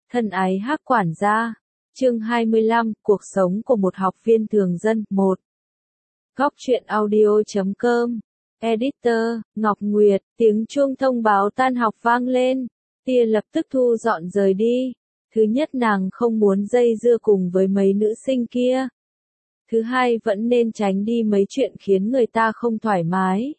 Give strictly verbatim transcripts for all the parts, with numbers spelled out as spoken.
Thân ái Hắc quản gia. Chương hai mươi lăm, cuộc sống của một học viên thường dân. một. Góc truyện audio chấm com. Editor, Ngọc Nguyệt, tiếng chuông thông báo tan học vang lên. Tia lập tức thu dọn rời đi. Thứ nhất, nàng không muốn dây dưa cùng với mấy nữ sinh kia. Thứ hai, vẫn nên tránh đi mấy chuyện khiến người ta không thoải mái.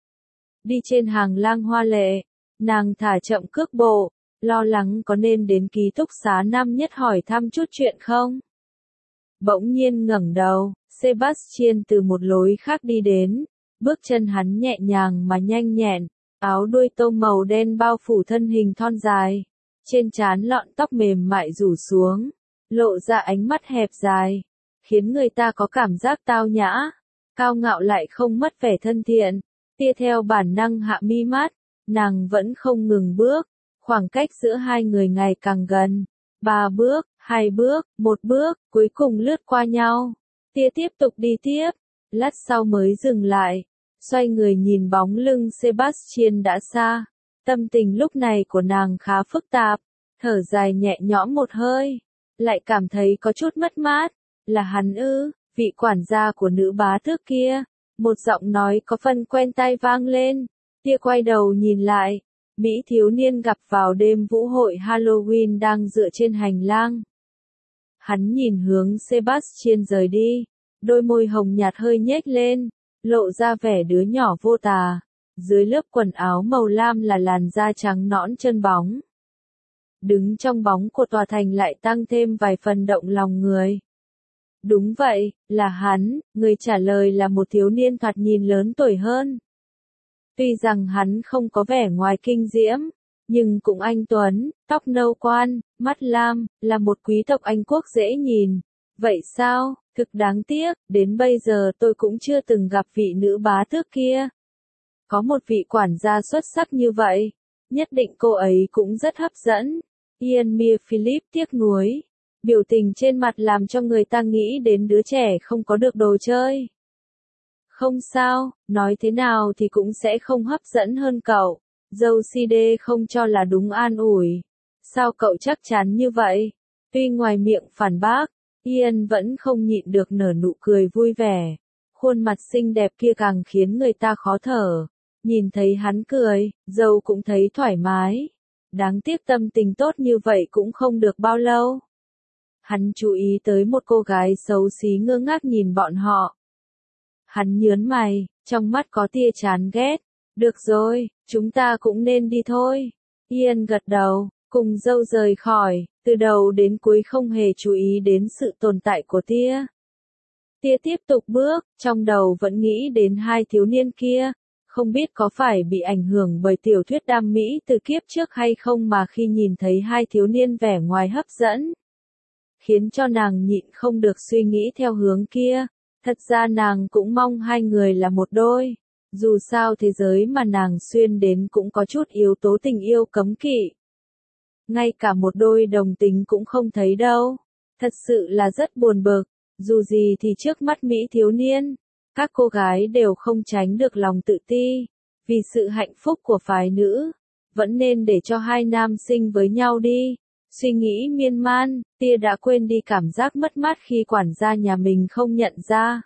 Đi trên hàng lang hoa lệ, nàng thả chậm cước bộ, lo lắng có nên đến ký túc xá năm nhất hỏi thăm chút chuyện không. Bỗng nhiên ngẩng đầu, Sebastian từ một lối khác đi đến, bước chân hắn nhẹ nhàng mà nhanh nhẹn, áo đuôi tôm màu đen bao phủ thân hình thon dài, trên trán lọn tóc mềm mại rủ xuống, lộ ra ánh mắt hẹp dài, khiến người ta có cảm giác tao nhã, cao ngạo lại không mất vẻ thân thiện. Tia theo bản năng hạ mi mắt, nàng vẫn không ngừng bước, khoảng cách giữa hai người ngày càng gần. Ba bước, hai bước, một bước, cuối cùng lướt qua nhau. Tia tiếp tục đi tiếp, lát sau mới dừng lại, xoay người nhìn bóng lưng Sebastian đã xa. Tâm tình lúc này của nàng khá phức tạp, thở dài nhẹ nhõm một hơi, lại cảm thấy có chút mất mát. Là hắn ư, vị quản gia của nữ bá tước kia. Một giọng nói có phần quen tai vang lên. Tia quay đầu nhìn lại, Mỹ thiếu niên gặp vào đêm vũ hội Halloween đang dựa trên hành lang. Hắn nhìn hướng Sebastian rời đi, đôi môi hồng nhạt hơi nhếch lên, lộ ra vẻ đứa nhỏ vô tà. Dưới lớp quần áo màu lam là làn da trắng nõn chân bóng. Đứng trong bóng của tòa thành lại tăng thêm vài phần động lòng người. Đúng vậy, là hắn, người trả lời là một thiếu niên thoạt nhìn lớn tuổi hơn. Tuy rằng hắn không có vẻ ngoài kinh diễm, nhưng cũng anh tuấn, tóc nâu quan, mắt lam, là một quý tộc Anh quốc dễ nhìn. Vậy sao, thực đáng tiếc, đến bây giờ tôi cũng chưa từng gặp vị nữ bá tước kia. Có một vị quản gia xuất sắc như vậy, nhất định cô ấy cũng rất hấp dẫn. Ian Mia Philip tiếc nuối. Biểu tình trên mặt làm cho người ta nghĩ đến đứa trẻ không có được đồ chơi. Không sao, nói thế nào thì cũng sẽ không hấp dẫn hơn cậu. Dâu si đê không cho là đúng an ủi. Sao cậu chắc chắn như vậy? Tuy ngoài miệng phản bác, Ian vẫn không nhịn được nở nụ cười vui vẻ. Khuôn mặt xinh đẹp kia càng khiến người ta khó thở. Nhìn thấy hắn cười, dâu cũng thấy thoải mái. Đáng tiếc tâm tình tốt như vậy cũng không được bao lâu. Hắn chú ý tới một cô gái xấu xí ngơ ngác nhìn bọn họ. Hắn nhớn mày, trong mắt có tia chán ghét. Được rồi, chúng ta cũng nên đi thôi. Ian gật đầu, cùng dâu rời khỏi, từ đầu đến cuối không hề chú ý đến sự tồn tại của Tia. Tia tiếp tục bước, trong đầu vẫn nghĩ đến hai thiếu niên kia. Không biết có phải bị ảnh hưởng bởi tiểu thuyết đam mỹ từ kiếp trước hay không mà khi nhìn thấy hai thiếu niên vẻ ngoài hấp dẫn, khiến cho nàng nhịn không được suy nghĩ theo hướng kia. Thật ra nàng cũng mong hai người là một đôi. Dù sao thế giới mà nàng xuyên đến cũng có chút yếu tố tình yêu cấm kỵ. Ngay cả một đôi đồng tính cũng không thấy đâu. Thật sự là rất buồn bực. Dù gì thì trước mắt Mỹ thiếu niên, các cô gái đều không tránh được lòng tự ti. Vì sự hạnh phúc của phái nữ, vẫn nên để cho hai nam sinh với nhau đi. Suy nghĩ miên man, Tia đã quên đi cảm giác mất mát khi quản gia nhà mình không nhận ra.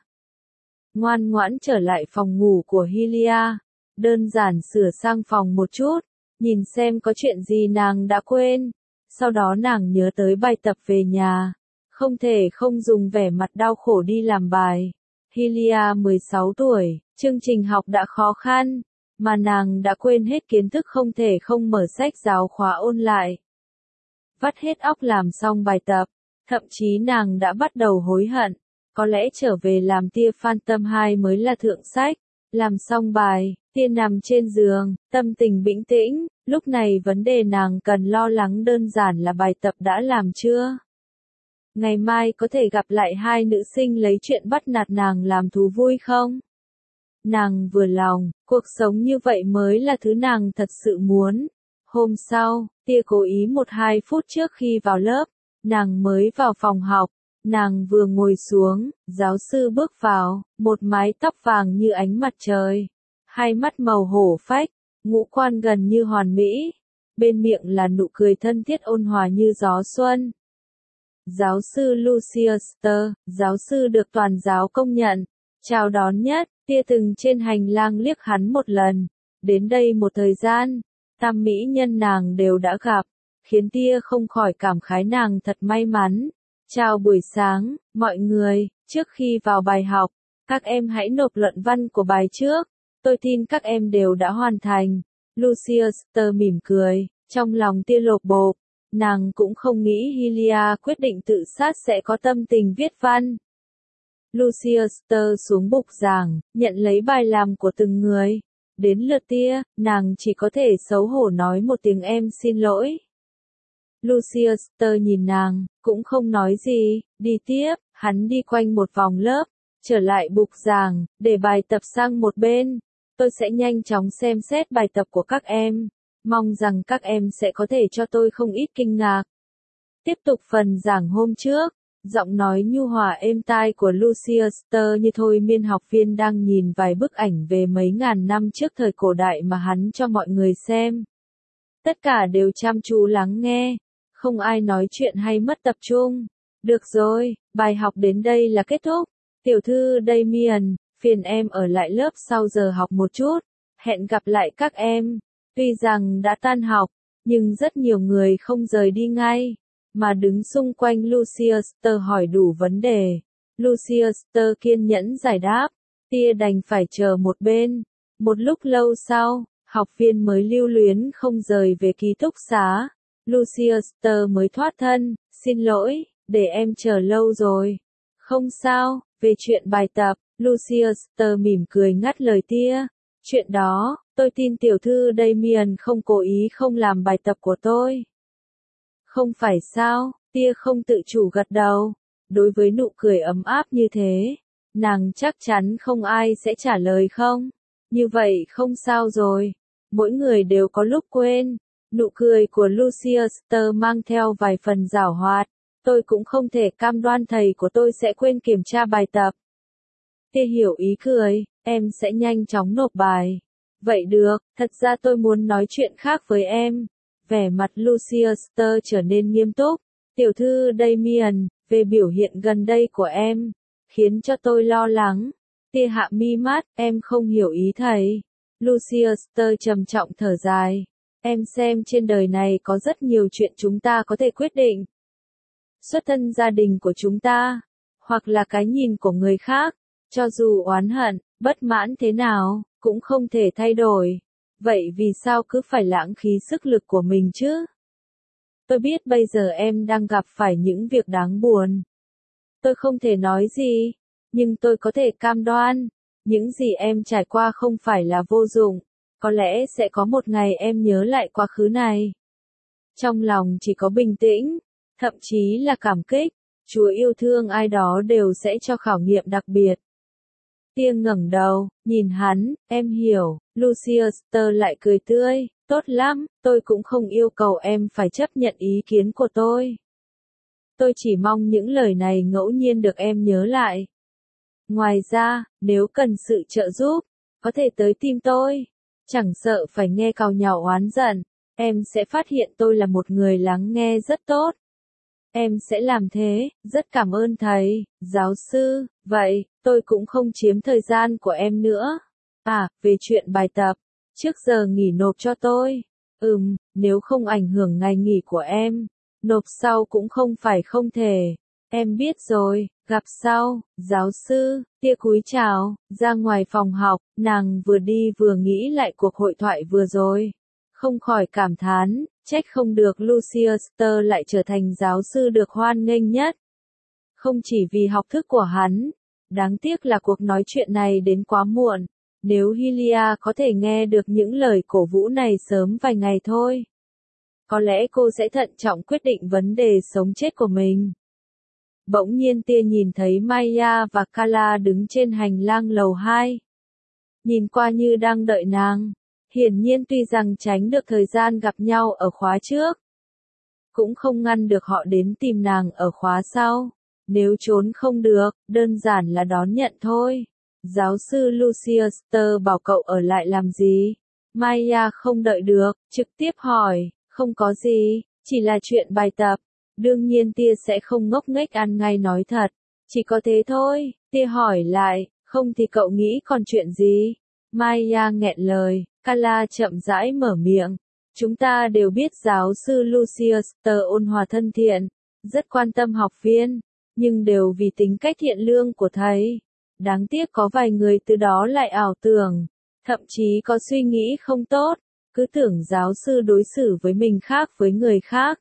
Ngoan ngoãn trở lại phòng ngủ của Hylia, đơn giản sửa sang phòng một chút, nhìn xem có chuyện gì nàng đã quên. Sau đó nàng nhớ tới bài tập về nhà, không thể không dùng vẻ mặt đau khổ đi làm bài. Hylia mười sáu tuổi, chương trình học đã khó khăn, mà nàng đã quên hết kiến thức không thể không mở sách giáo khoa ôn lại. Vắt hết óc làm xong bài tập, thậm chí nàng đã bắt đầu hối hận, có lẽ trở về làm Tia Phantom hai mới là thượng sách. Làm xong bài, Tia nằm trên giường, tâm tình bình tĩnh, lúc này vấn đề nàng cần lo lắng đơn giản là bài tập đã làm chưa. Ngày mai có thể gặp lại hai nữ sinh lấy chuyện bắt nạt nàng làm thú vui không? Nàng vừa lòng, cuộc sống như vậy mới là thứ nàng thật sự muốn. Hôm sau, Tia cố ý một hai phút trước khi vào lớp, nàng mới vào phòng học, nàng vừa ngồi xuống, giáo sư bước vào, một mái tóc vàng như ánh mặt trời, hai mắt màu hổ phách, ngũ quan gần như hoàn mỹ, bên miệng là nụ cười thân thiết ôn hòa như gió xuân. Giáo sư Lucius Ster, giáo sư được toàn giáo công nhận, chào đón nhất, tia từng trên hành lang liếc hắn một lần. Đến đây một thời gian, tam mỹ nhân nàng đều đã gặp, khiến tia không khỏi cảm khái nàng thật may mắn. Chào buổi sáng, mọi người, trước khi vào bài học, các em hãy nộp luận văn của bài trước, tôi tin các em đều đã hoàn thành. Lucius Ster mỉm cười, trong lòng tia lột bột, nàng cũng không nghĩ Hylia quyết định tự sát sẽ có tâm tình viết văn. Lucius Ster xuống bục giảng, nhận lấy bài làm của từng người. Đến lượt tia, nàng chỉ có thể xấu hổ nói một tiếng em xin lỗi. Lucius Ster nhìn nàng, cũng không nói gì, đi tiếp, hắn đi quanh một vòng lớp, trở lại bục giảng, để bài tập sang một bên. Tôi sẽ nhanh chóng xem xét bài tập của các em, mong rằng các em sẽ có thể cho tôi không ít kinh ngạc. Tiếp tục phần giảng hôm trước, giọng nói nhu hòa êm tai của Lucius Ster như thôi miên học viên đang nhìn vài bức ảnh về mấy ngàn năm trước thời cổ đại mà hắn cho mọi người xem. Tất cả đều chăm chú lắng nghe, không ai nói chuyện hay mất tập trung. Được rồi, bài học đến đây là kết thúc. Tiểu thư Damien, phiền em ở lại lớp sau giờ học một chút. Hẹn gặp lại các em. Tuy rằng đã tan học, nhưng rất nhiều người không rời đi ngay, mà đứng xung quanh Lucius Ster hỏi đủ vấn đề. Lucius Ster kiên nhẫn giải đáp, tia đành phải chờ một bên. Một lúc lâu sau, học viên mới lưu luyến không rời về ký túc xá. Lucius Ster mới thoát thân, xin lỗi, để em chờ lâu rồi. Không sao, về chuyện bài tập, Lucius Ster mỉm cười ngắt lời tia. Chuyện đó, tôi tin tiểu thư Damien không cố ý không làm bài tập của tôi. Không phải sao, tia không tự chủ gật đầu. Đối với nụ cười ấm áp như thế, nàng chắc chắn không ai sẽ trả lời không. Như vậy không sao rồi, mỗi người đều có lúc quên. Nụ cười của Lucius Ster mang theo vài phần giảo hoạt. Tôi cũng không thể cam đoan thầy của tôi sẽ quên kiểm tra bài tập. Tia hiểu ý cười, em sẽ nhanh chóng nộp bài. Vậy được, thật ra tôi muốn nói chuyện khác với em. Vẻ mặt Lucius Ster trở nên nghiêm túc. Tiểu thư Damien, về biểu hiện gần đây của em, khiến cho tôi lo lắng. Tia hạ mi mắt, em không hiểu ý thầy. Lucius Ster trầm trọng thở dài. Em xem trên đời này có rất nhiều chuyện chúng ta có thể quyết định. Xuất thân gia đình của chúng ta, hoặc là cái nhìn của người khác, cho dù oán hận, bất mãn thế nào, cũng không thể thay đổi. Vậy vì sao cứ phải lãng phí sức lực của mình chứ? Tôi biết bây giờ em đang gặp phải những việc đáng buồn. Tôi không thể nói gì, nhưng tôi có thể cam đoan, những gì em trải qua không phải là vô dụng. Có lẽ sẽ có một ngày em nhớ lại quá khứ này. Trong lòng chỉ có bình tĩnh, thậm chí là cảm kích. Chúa yêu thương ai đó đều sẽ cho khảo nghiệm đặc biệt. Tia ngẩng đầu, nhìn hắn, em hiểu. Lucius Ster lại cười tươi, tốt lắm, tôi cũng không yêu cầu em phải chấp nhận ý kiến của tôi. Tôi chỉ mong những lời này ngẫu nhiên được em nhớ lại. Ngoài ra, nếu cần sự trợ giúp, có thể tới tìm tôi. Chẳng sợ phải nghe càu nhàu oán giận, em sẽ phát hiện tôi là một người lắng nghe rất tốt. Em sẽ làm thế, rất cảm ơn thầy, giáo sư, vậy, tôi cũng không chiếm thời gian của em nữa. À, về chuyện bài tập, trước giờ nghỉ nộp cho tôi. Ừm, nếu không ảnh hưởng ngày nghỉ của em, nộp sau cũng không phải không thể. Em biết rồi, gặp sau, giáo sư. Tia cúi chào, ra ngoài phòng học, nàng vừa đi vừa nghĩ lại cuộc hội thoại vừa rồi. Không khỏi cảm thán, trách không được Lucius Ster lại trở thành giáo sư được hoan nghênh nhất. Không chỉ vì học thức của hắn, đáng tiếc là cuộc nói chuyện này đến quá muộn. Nếu Hylia có thể nghe được những lời cổ vũ này sớm vài ngày thôi, có lẽ cô sẽ thận trọng quyết định vấn đề sống chết của mình. Bỗng nhiên tia nhìn thấy Maya và Kala đứng trên hành lang lầu hai. Nhìn qua như đang đợi nàng. Hiển nhiên tuy rằng tránh được thời gian gặp nhau ở khóa trước, cũng không ngăn được họ đến tìm nàng ở khóa sau. Nếu trốn không được, đơn giản là đón nhận thôi. Giáo sư Lucius Ster bảo cậu ở lại làm gì? Maya không đợi được, trực tiếp hỏi, Không có gì, chỉ là chuyện bài tập. Đương nhiên tia sẽ không ngốc nghếch ăn ngay nói thật. Chỉ có thế thôi, tia hỏi lại, không thì cậu nghĩ còn chuyện gì? Maya nghẹn lời, Kala chậm rãi mở miệng. Chúng ta đều biết giáo sư Lucius Tờ ôn hòa thân thiện, rất quan tâm học viên, nhưng đều vì tính cách thiện lương của thầy. Đáng tiếc có vài người từ đó lại ảo tưởng, thậm chí có suy nghĩ không tốt, cứ tưởng giáo sư đối xử với mình khác với người khác.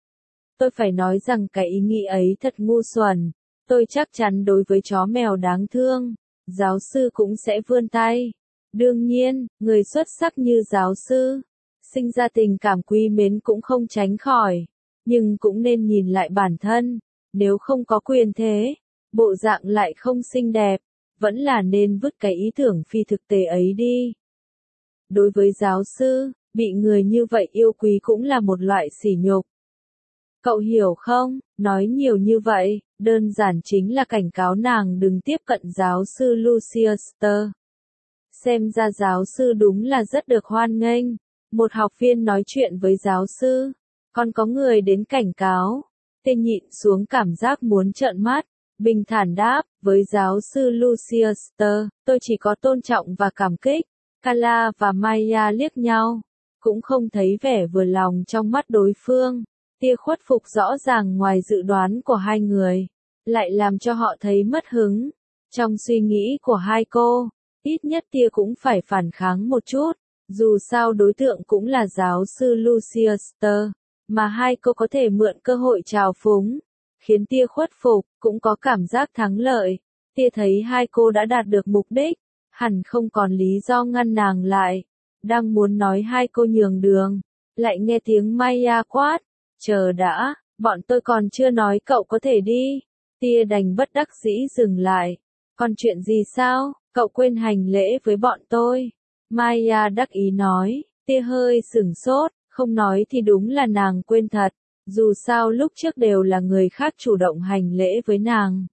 Tôi phải nói rằng cái ý nghĩ ấy thật ngu xuẩn, tôi chắc chắn đối với chó mèo đáng thương, giáo sư cũng sẽ vươn tay. Đương nhiên, người xuất sắc như giáo sư, sinh ra tình cảm quý mến cũng không tránh khỏi, nhưng cũng nên nhìn lại bản thân, nếu không có quyền thế, bộ dạng lại không xinh đẹp, vẫn là nên vứt cái ý tưởng phi thực tế ấy đi. Đối với giáo sư, bị người như vậy yêu quý cũng là một loại sỉ nhục. Cậu hiểu không, nói nhiều như vậy, đơn giản chính là cảnh cáo nàng đừng tiếp cận giáo sư Lucius Tờ. Xem ra giáo sư đúng là rất được hoan nghênh. Một học viên nói chuyện với giáo sư, còn có người đến cảnh cáo. Tên nhịn xuống cảm giác muốn trợn mắt, bình thản đáp, với giáo sư Lucius Tờ, tôi chỉ có tôn trọng và cảm kích. Kala và Maya liếc nhau, cũng không thấy vẻ vừa lòng trong mắt đối phương. Tia khuất phục rõ ràng ngoài dự đoán của hai người, lại làm cho họ thấy mất hứng. Trong suy nghĩ của hai cô, ít nhất tia cũng phải phản kháng một chút, dù sao đối tượng cũng là giáo sư Lucius Tờ, mà hai cô có thể mượn cơ hội trào phúng, khiến tia khuất phục, cũng có cảm giác thắng lợi. Tia thấy hai cô đã đạt được mục đích, hẳn không còn lý do ngăn nàng lại. Đang muốn nói hai cô nhường đường, lại nghe tiếng Maya quát, chờ đã, bọn tôi còn chưa nói cậu có thể đi. Tia đành bất đắc dĩ dừng lại. Còn chuyện gì sao, cậu quên hành lễ với bọn tôi. Maya đắc ý nói, tia hơi sửng sốt, không nói thì đúng là nàng quên thật, dù sao lúc trước đều là người khác chủ động hành lễ với nàng.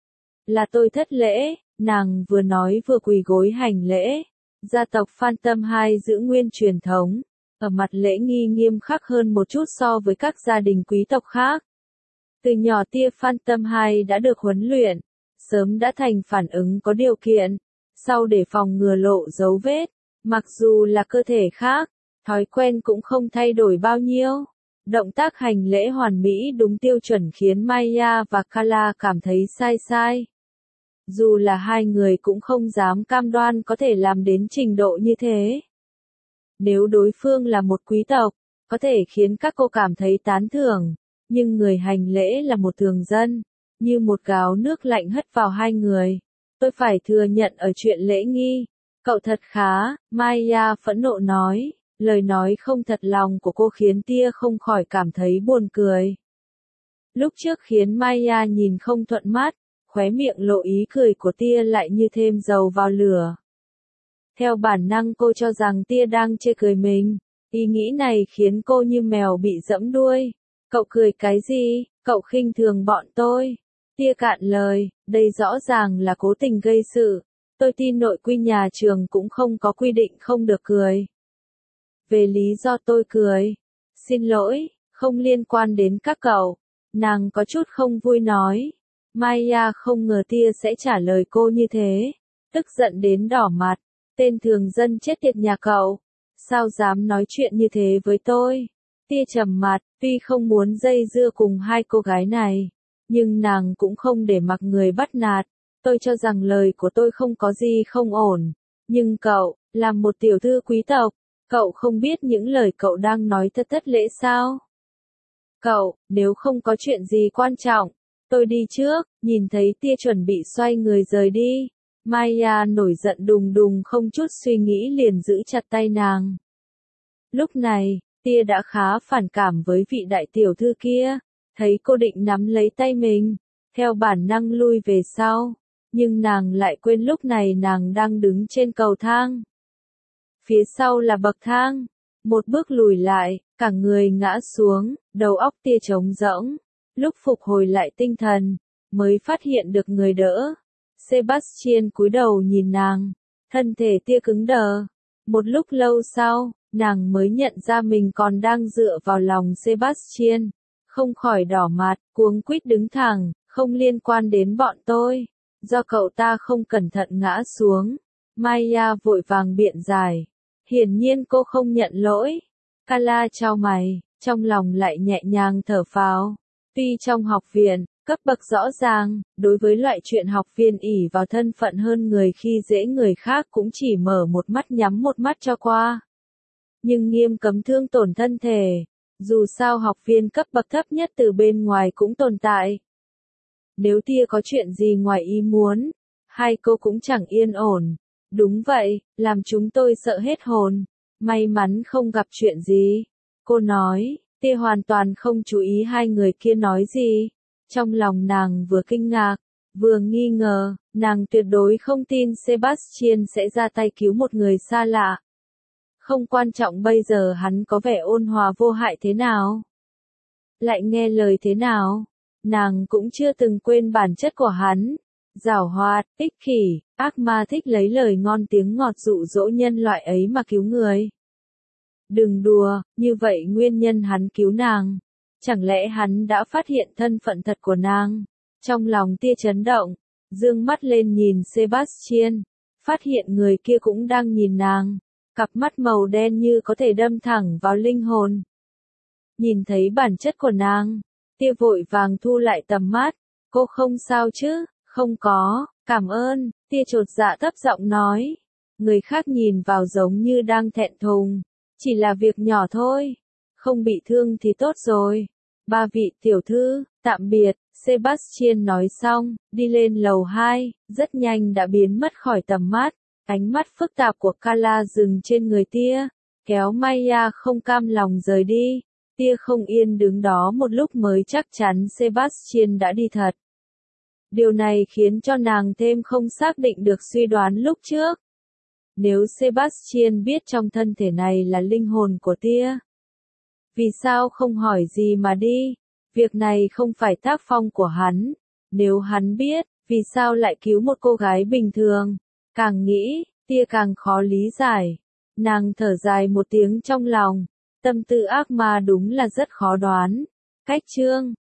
Là tôi thất lễ, nàng vừa nói vừa quỳ gối hành lễ. Gia tộc Phantom hai giữ nguyên truyền thống, ở mặt lễ nghi nghiêm khắc hơn một chút so với các gia đình quý tộc khác. Từ nhỏ tia Phantom hai đã được huấn luyện, sớm đã thành phản ứng có điều kiện, sau để phòng ngừa lộ dấu vết, mặc dù là cơ thể khác, thói quen cũng không thay đổi bao nhiêu. Động tác hành lễ hoàn mỹ đúng tiêu chuẩn khiến Maya và Kala cảm thấy sai sai. Dù là hai người cũng không dám cam đoan có thể làm đến trình độ như thế. Nếu đối phương là một quý tộc, có thể khiến các cô cảm thấy tán thưởng, nhưng người hành lễ là một thường dân, như một gáo nước lạnh hất vào hai người. Tôi phải thừa nhận ở chuyện lễ nghi, cậu thật khá, Maya phẫn nộ nói, lời nói không thật lòng của cô khiến tia không khỏi cảm thấy buồn cười. Lúc trước khiến Maya nhìn không thuận mắt, khóe miệng lộ ý cười của tia lại như thêm dầu vào lửa. Theo bản năng cô cho rằng tia đang chê cười mình, ý nghĩ này khiến cô như mèo bị giẫm đuôi. Cậu cười cái gì, cậu khinh thường bọn tôi. Tia cạn lời, đây rõ ràng là cố tình gây sự. Tôi tin nội quy nhà trường cũng không có quy định không được cười. Về lý do tôi cười, xin lỗi, không liên quan đến các cậu. Nàng có chút không vui nói. Maya không ngờ tia sẽ trả lời cô như thế, tức giận đến đỏ mặt. Tên thường dân chết tiệt nhà cậu, sao dám nói chuyện như thế với tôi? Tia trầm mặt, tuy không muốn dây dưa cùng hai cô gái này, nhưng nàng cũng không để mặc người bắt nạt. Tôi cho rằng lời của tôi không có gì không ổn, nhưng cậu, làm một tiểu thư quý tộc, cậu không biết những lời cậu đang nói thật thất lễ sao? Cậu, nếu không có chuyện gì quan trọng, tôi đi trước. Nhìn thấy tia chuẩn bị xoay người rời đi, Maya nổi giận đùng đùng không chút suy nghĩ liền giữ chặt tay nàng. Lúc này, tia đã khá phản cảm với vị đại tiểu thư kia, thấy cô định nắm lấy tay mình, theo bản năng lui về sau, nhưng nàng lại quên lúc này nàng đang đứng trên cầu thang. Phía sau là bậc thang, một bước lùi lại, cả người ngã xuống, đầu óc tia trống rỗng, lúc phục hồi lại tinh thần, mới phát hiện được người đỡ. Sebastian cúi đầu nhìn nàng, thân thể tia cứng đờ. Một lúc lâu sau, nàng mới nhận ra mình còn đang dựa vào lòng Sebastian, không khỏi đỏ mặt, cuống quýt đứng thẳng, không liên quan đến bọn tôi, do cậu ta không cẩn thận ngã xuống. Maya vội vàng biện giải, hiển nhiên cô không nhận lỗi. Carla chau mày, trong lòng lại nhẹ nhàng thở phào. Tuy trong học viện, cấp bậc rõ ràng, đối với loại chuyện học viên ỷ vào thân phận hơn người khi dễ người khác cũng chỉ mở một mắt nhắm một mắt cho qua. Nhưng nghiêm cấm thương tổn thân thể, dù sao học viên cấp bậc thấp nhất từ bên ngoài cũng tồn tại. Nếu tia có chuyện gì ngoài ý muốn, hai cô cũng chẳng yên ổn. Đúng vậy, làm chúng tôi sợ hết hồn. May mắn không gặp chuyện gì. Cô nói, tia hoàn toàn không chú ý hai người kia nói gì. Trong lòng nàng vừa kinh ngạc, vừa nghi ngờ, nàng tuyệt đối không tin Sebastian sẽ ra tay cứu một người xa lạ. Không quan trọng bây giờ hắn có vẻ ôn hòa vô hại thế nào. Lại nghe lời thế nào, nàng cũng chưa từng quên bản chất của hắn. Giảo hoạt, ích kỷ, ác ma thích lấy lời ngon tiếng ngọt dụ dỗ nhân loại ấy mà cứu người. Đừng đùa, như vậy nguyên nhân hắn cứu nàng. Chẳng lẽ hắn đã phát hiện thân phận thật của nàng? Trong lòng tia chấn động, dương mắt lên nhìn Sebastian, phát hiện người kia cũng đang nhìn nàng. Cặp mắt màu đen như có thể đâm thẳng vào linh hồn. Nhìn thấy bản chất của nàng, tia vội vàng thu lại tầm mắt. Cô không sao chứ? Không có, cảm ơn, tia chột dạ thấp giọng nói. Người khác nhìn vào giống như đang thẹn thùng. Chỉ là việc nhỏ thôi. Không bị thương thì tốt rồi. Ba vị tiểu thư, tạm biệt. Sebastian nói xong, đi lên lầu hai, rất nhanh đã biến mất khỏi tầm mắt. Ánh mắt phức tạp của Carla dừng trên người tia, kéo Maya không cam lòng rời đi. Tia không yên đứng đó một lúc mới chắc chắn Sebastian đã đi thật. Điều này khiến cho nàng thêm không xác định được suy đoán lúc trước. Nếu Sebastian biết trong thân thể này là linh hồn của tia, vì sao không hỏi gì mà đi? Việc này không phải tác phong của hắn. Nếu hắn biết, vì sao lại cứu một cô gái bình thường? Càng nghĩ, tia càng khó lý giải. Nàng thở dài một tiếng trong lòng. Tâm tư ác ma đúng là rất khó đoán. Cách chương